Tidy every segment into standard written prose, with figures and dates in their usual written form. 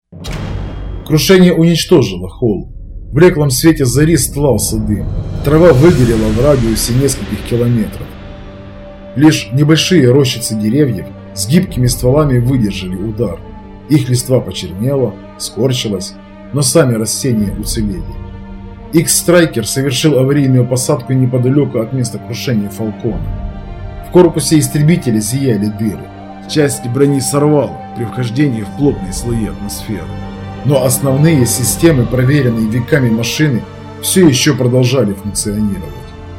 Крушение уничтожило холм. В блеклом свете зари стлался дым. Трава выгорела в радиусе нескольких километров. Лишь небольшие рощицы деревьев с гибкими стволами выдержали удар. Их листва почернела, скорчилась, но сами растения уцелели. X-Striker совершил аварийную посадку неподалеку от места крушения Фалкона. В корпусе истребителя зияли дыры. Часть брони сорвало при вхождении в плотные слои атмосферы. Но основные системы, проверенные веками машины, все еще продолжали функционировать.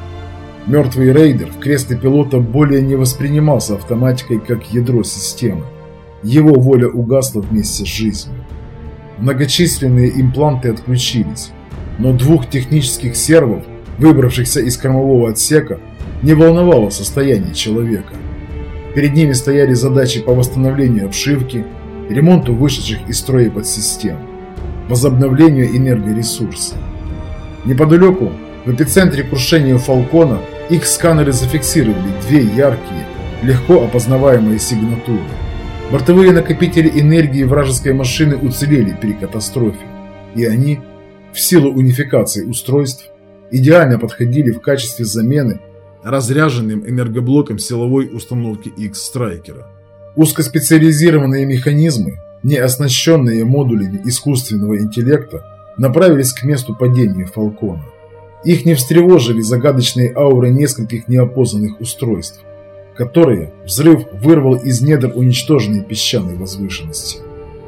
Мертвый рейдер в кресле пилота более не воспринимался автоматикой как ядро системы. Его воля угасла вместе с жизнью. Многочисленные импланты отключились, но двух технических сервов, выбравшихся из кормового отсека, не волновало состояние человека. Перед ними стояли задачи по восстановлению обшивки, ремонту вышедших из строя подсистем, возобновлению энергоресурса. Неподалеку, в эпицентре крушения Фалкона, их сканеры зафиксировали две яркие, легко опознаваемые сигнатуры. Бортовые накопители энергии вражеской машины уцелели при катастрофе, и они, в силу унификации устройств, идеально подходили в качестве замены разряженным энергоблоком силовой установки X-Striker. Узкоспециализированные механизмы, не оснащенные модулями искусственного интеллекта, направились к месту падения Фалкона. Их не встревожили загадочные ауры нескольких неопознанных устройств, которые взрыв вырвал из недр уничтоженной песчаной возвышенности.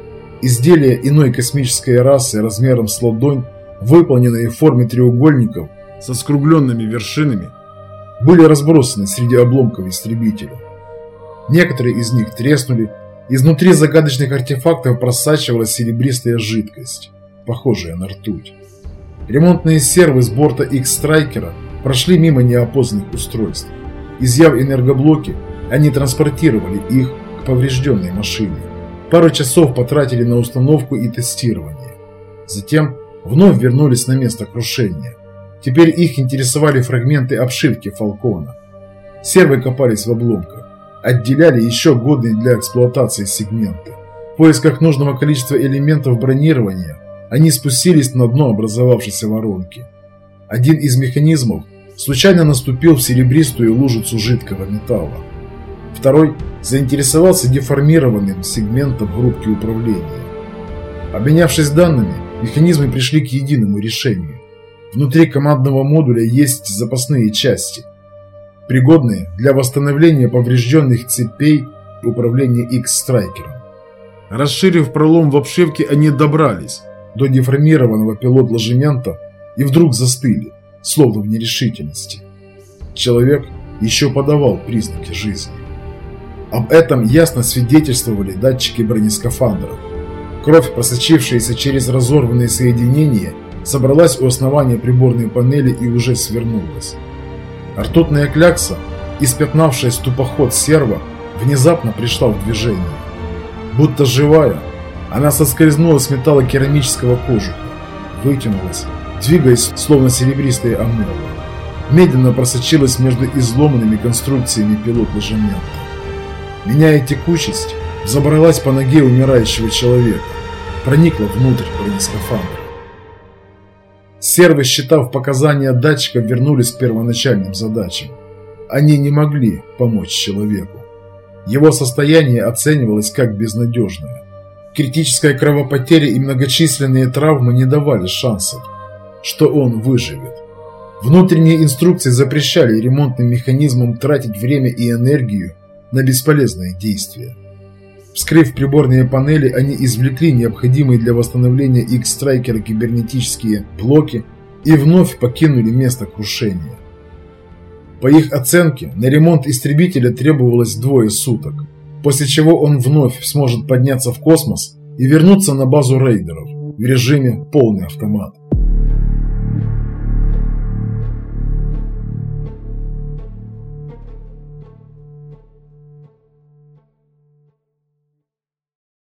Изделия иной космической расы размером с ладонь, выполненные в форме треугольников со скругленными вершинами, были разбросаны среди обломков истребителя. Некоторые из них треснули, изнутри загадочных артефактов просачивалась серебристая жидкость, похожая на ртуть. Ремонтные сервы с борта X-Striker прошли мимо неопознанных устройств. Изъяв энергоблоки, они транспортировали их к поврежденной машине. Пару часов потратили на установку и тестирование. Затем вновь вернулись на место крушения. Теперь их интересовали фрагменты обшивки Фалкона. Сервы копались в обломках, отделяли еще годные для эксплуатации сегменты. В поисках нужного количества элементов бронирования они спустились на дно образовавшейся воронки. Один из механизмов случайно наступил в серебристую лужицу жидкого металла. Второй заинтересовался деформированным сегментом в рубке управления. Обменявшись данными, механизмы пришли к единому решению. Внутри командного модуля есть запасные части, пригодные для восстановления поврежденных цепей управления X-Striker. Расширив пролом в обшивке, они добрались до деформированного пилот-ложемента и вдруг застыли, словно в нерешительности. Человек еще подавал признаки жизни. Об этом ясно свидетельствовали датчики бронескафандров. Кровь, просочившаяся через разорванные соединения, собралась у основания приборной панели и уже свернулась. Ртутная клякса, испятнавшая ступоход серва, внезапно пришла в движение. Будто живая, она соскользнула с металлокерамического кожуха, вытянулась, двигаясь, словно серебристая амеба. Медленно просочилась между изломанными конструкциями пилот-ложемента. Меняя текучесть, забралась по ноге умирающего человека, проникла внутрь бронескафандра. Сервы, считав показания датчиков, вернулись к первоначальным задачам. Они не могли помочь человеку. Его состояние оценивалось как безнадежное. Критическая кровопотеря и многочисленные травмы не давали шансов, что он выживет. Внутренние инструкции запрещали ремонтным механизмам тратить время и энергию на бесполезные действия. Вскрыв приборные панели, они извлекли необходимые для восстановления X-Striker кибернетические блоки и вновь покинули место крушения. По их оценке, на ремонт истребителя требовалось 2 суток, после чего он вновь сможет подняться в космос и вернуться на базу рейдеров в режиме полный автомат.